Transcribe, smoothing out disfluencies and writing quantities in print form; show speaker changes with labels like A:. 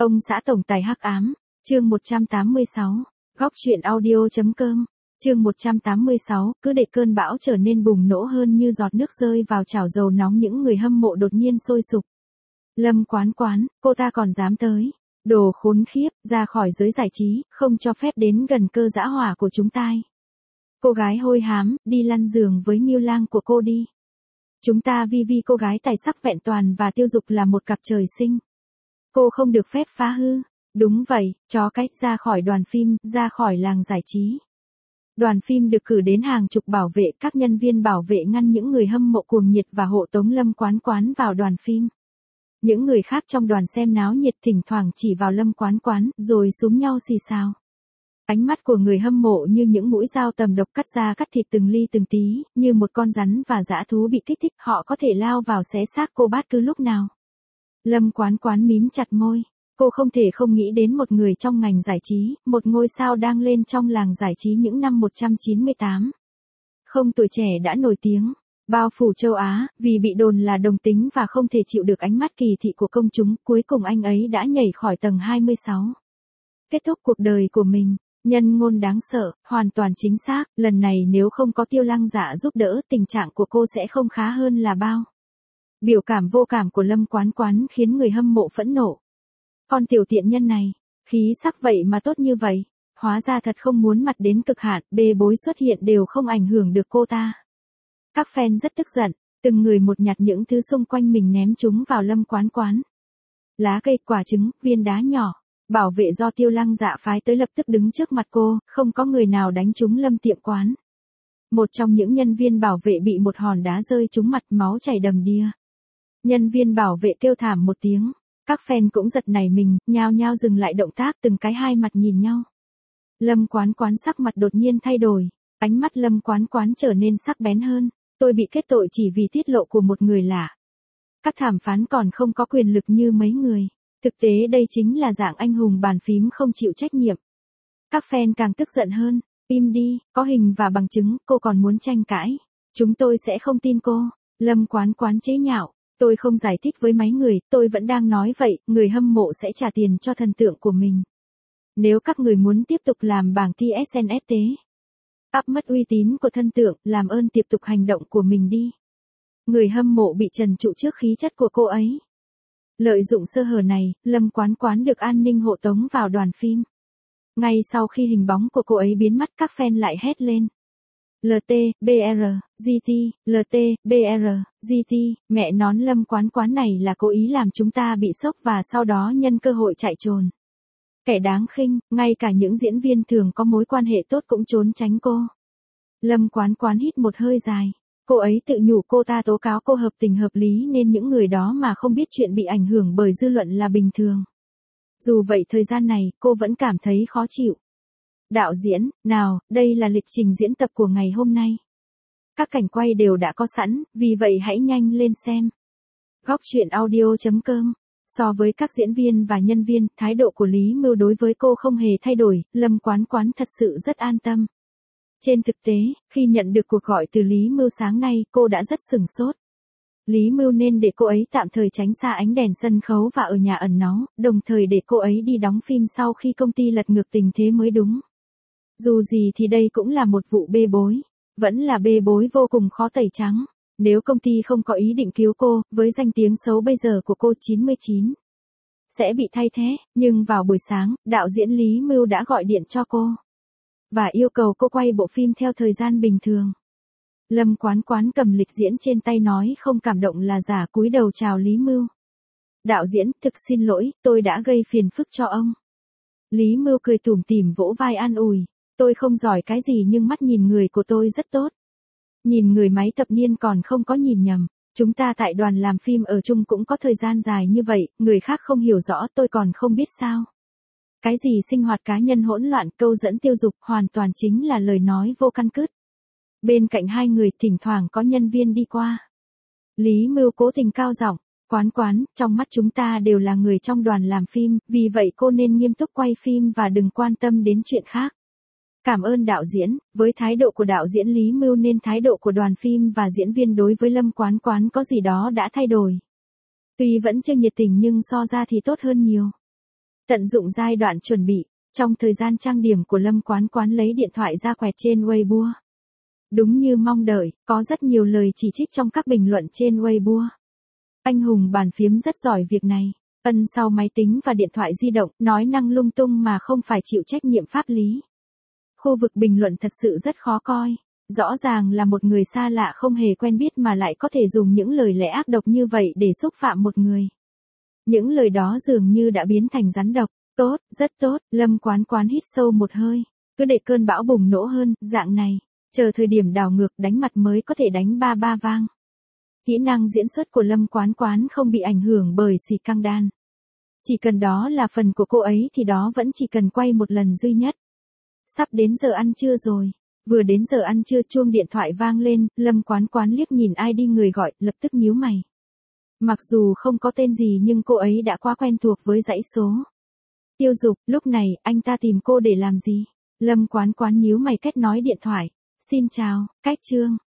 A: Ông xã tổng tài hắc ám, chương 186, góc truyện audio.com, chương 186, cứ để cơn bão trở nên bùng nổ hơn như giọt nước rơi vào chảo dầu nóng, những người hâm mộ đột nhiên sôi sục. Lâm Quán Quán, cô ta còn dám tới, đồ khốn khiếp, ra khỏi giới giải trí, không cho phép đến gần cơ dã hỏa của chúng tai. Cô gái hôi hám, đi lăn giường với Ngưu Lang của cô đi. Chúng ta vi cô gái tài sắc vẹn toàn và Tiêu Dục là một cặp trời sinh. Cô không được phép phá hư. Đúng vậy, chó cách ra khỏi đoàn phim, ra khỏi làng giải trí. Đoàn phim được cử đến hàng chục bảo vệ, các nhân viên bảo vệ ngăn những người hâm mộ cuồng nhiệt và hộ tống Lâm Quán Quán vào đoàn phim. Những người khác trong đoàn xem náo nhiệt thỉnh thoảng chỉ vào Lâm Quán Quán, rồi xúm nhau xì xào. Ánh mắt của người hâm mộ như những mũi dao tầm độc cắt da cắt thịt từng ly từng tí, như một con rắn và dã thú bị kích thích, họ có thể lao vào xé xác cô bất cứ lúc nào. Lâm Quán Quán mím chặt môi. Cô không thể không nghĩ đến một người trong ngành giải trí, một ngôi sao đang lên trong làng giải trí những năm 1998. Không, tuổi trẻ đã nổi tiếng, bao phủ châu Á, vì bị đồn là đồng tính và không thể chịu được ánh mắt kỳ thị của công chúng, cuối cùng anh ấy đã nhảy khỏi tầng 26. Kết thúc cuộc đời của mình, nhân ngôn đáng sợ, hoàn toàn chính xác, lần này nếu không có Tiêu Lăng Dạ giúp đỡ, tình trạng của cô sẽ không khá hơn là bao. Biểu cảm vô cảm của Lâm Quán Quán khiến người hâm mộ phẫn nộ. Con tiểu tiện nhân này, khí sắc vậy mà tốt như vậy, hóa ra thật không muốn mặt đến cực hạn, bê bối xuất hiện đều không ảnh hưởng được cô ta. Các fan rất tức giận, từng người một nhặt những thứ xung quanh mình ném chúng vào Lâm Quán Quán. Lá cây, quả trứng, viên đá nhỏ, bảo vệ do Tiêu Lăng Dạ phái tới lập tức đứng trước mặt cô, không có người nào đánh trúng Lâm Tiệm Quán. Một trong những nhân viên bảo vệ bị một hòn đá rơi trúng mặt, máu chảy đầm đìa. Nhân viên bảo vệ kêu thảm một tiếng. Các fan cũng giật nảy mình, nhao nhao dừng lại động tác, từng cái hai mặt nhìn nhau. Lâm Quán Quán sắc mặt đột nhiên thay đổi, ánh mắt Lâm Quán Quán trở nên sắc bén hơn. Tôi bị kết tội chỉ vì tiết lộ của một người lạ. Các thẩm phán còn không có quyền lực như mấy người. Thực tế đây chính là dạng anh hùng bàn phím không chịu trách nhiệm. Các fan càng tức giận hơn. Im đi, có hình và bằng chứng, cô còn muốn tranh cãi. Chúng tôi sẽ không tin cô. Lâm Quán Quán chế nhạo. Tôi không giải thích với mấy người, tôi vẫn đang nói vậy, người hâm mộ sẽ trả tiền cho thần tượng của mình. Nếu các người muốn tiếp tục làm bảng thi SNSD, áp mất uy tín của thần tượng, làm ơn tiếp tục hành động của mình đi. Người hâm mộ bị trần trụ trước khí chất của cô ấy. Lợi dụng sơ hở này, Lâm Quán Quán được an ninh hộ tống vào đoàn phim. Ngay sau khi hình bóng của cô ấy biến mất, các fan lại hét lên. LT, BR, GT, LT, BR, GT, mẹ nón Lâm Quán Quán này là cố ý làm chúng ta bị sốc và sau đó nhân cơ hội chạy trốn. Kẻ đáng khinh, ngay cả những diễn viên thường có mối quan hệ tốt cũng trốn tránh cô. Lâm Quán Quán hít một hơi dài. Cô ấy tự nhủ cô ta tố cáo cô hợp tình hợp lý nên những người đó mà không biết chuyện bị ảnh hưởng bởi dư luận là bình thường. Dù vậy thời gian này, cô vẫn cảm thấy khó chịu. Đạo diễn, nào, đây là lịch trình diễn tập của ngày hôm nay. Các cảnh quay đều đã có sẵn, vì vậy hãy nhanh lên xem. Góc truyện audio.com. So với các diễn viên và nhân viên, thái độ của Lý Mưu đối với cô không hề thay đổi, Lâm Quán Quán thật sự rất an tâm. Trên thực tế, khi nhận được cuộc gọi từ Lý Mưu sáng nay, cô đã rất sửng sốt. Lý Mưu nên để cô ấy tạm thời tránh xa ánh đèn sân khấu và ở nhà ẩn náu, đồng thời để cô ấy đi đóng phim sau khi công ty lật ngược tình thế mới đúng. Dù gì thì đây cũng là một vụ bê bối, vẫn là bê bối vô cùng khó tẩy trắng. Nếu công ty không có ý định cứu cô, với danh tiếng xấu bây giờ của cô 99, sẽ bị thay thế, nhưng vào buổi sáng, đạo diễn Lý Mưu đã gọi điện cho cô và yêu cầu cô quay bộ phim theo thời gian bình thường. Lâm Quán Quán cầm lịch diễn trên tay nói không cảm động là giả, cúi đầu chào Lý Mưu. Đạo diễn, thực xin lỗi, tôi đã gây phiền phức cho ông. Lý Mưu cười tủm tỉm vỗ vai an ủi. Tôi không giỏi cái gì nhưng mắt nhìn người của tôi rất tốt. Nhìn người mấy thập niên còn không có nhìn nhầm. Chúng ta tại đoàn làm phim ở chung cũng có thời gian dài như vậy, người khác không hiểu rõ tôi còn không biết sao. Cái gì sinh hoạt cá nhân hỗn loạn, câu dẫn Tiêu Dục hoàn toàn chính là lời nói vô căn cứ. Bên cạnh hai người thỉnh thoảng có nhân viên đi qua. Lý Mưu cố tình cao giọng. Quán Quán, trong mắt chúng ta đều là người trong đoàn làm phim, vì vậy cô nên nghiêm túc quay phim và đừng quan tâm đến chuyện khác. Cảm ơn đạo diễn, với thái độ của đạo diễn Lý Mưu nên thái độ của đoàn phim và diễn viên đối với Lâm Quán Quán có gì đó đã thay đổi. Tuy vẫn chưa nhiệt tình nhưng so ra thì tốt hơn nhiều. Tận dụng giai đoạn chuẩn bị, trong thời gian trang điểm của Lâm Quán Quán lấy điện thoại ra quẹt trên Weibo. Đúng như mong đợi, có rất nhiều lời chỉ trích trong các bình luận trên Weibo. Anh hùng bàn phím rất giỏi việc này. Ân sau máy tính và điện thoại di động, nói năng lung tung mà không phải chịu trách nhiệm pháp lý. Khu vực bình luận thật sự rất khó coi. Rõ ràng là một người xa lạ không hề quen biết mà lại có thể dùng những lời lẽ ác độc như vậy để xúc phạm một người. Những lời đó dường như đã biến thành rắn độc. Tốt, rất tốt, Lâm Quán Quán hít sâu một hơi. Cứ để cơn bão bùng nổ hơn, dạng này. Chờ thời điểm đảo ngược đánh mặt mới có thể đánh ba ba vang. Kỹ năng diễn xuất của Lâm Quán Quán không bị ảnh hưởng bởi xì căng đan. Chỉ cần đó là phần của cô ấy thì đó vẫn chỉ cần quay một lần duy nhất. Sắp đến giờ ăn trưa rồi. Vừa đến giờ ăn trưa chuông điện thoại vang lên, Lâm Quán Quán liếc nhìn ID người gọi, lập tức nhíu mày. Mặc dù không có tên gì nhưng cô ấy đã quá quen thuộc với dãy số. Tiêu Dục, lúc này, anh ta tìm cô để làm gì? Lâm Quán Quán nhíu mày kết nối điện thoại. Xin chào, Cách Trương,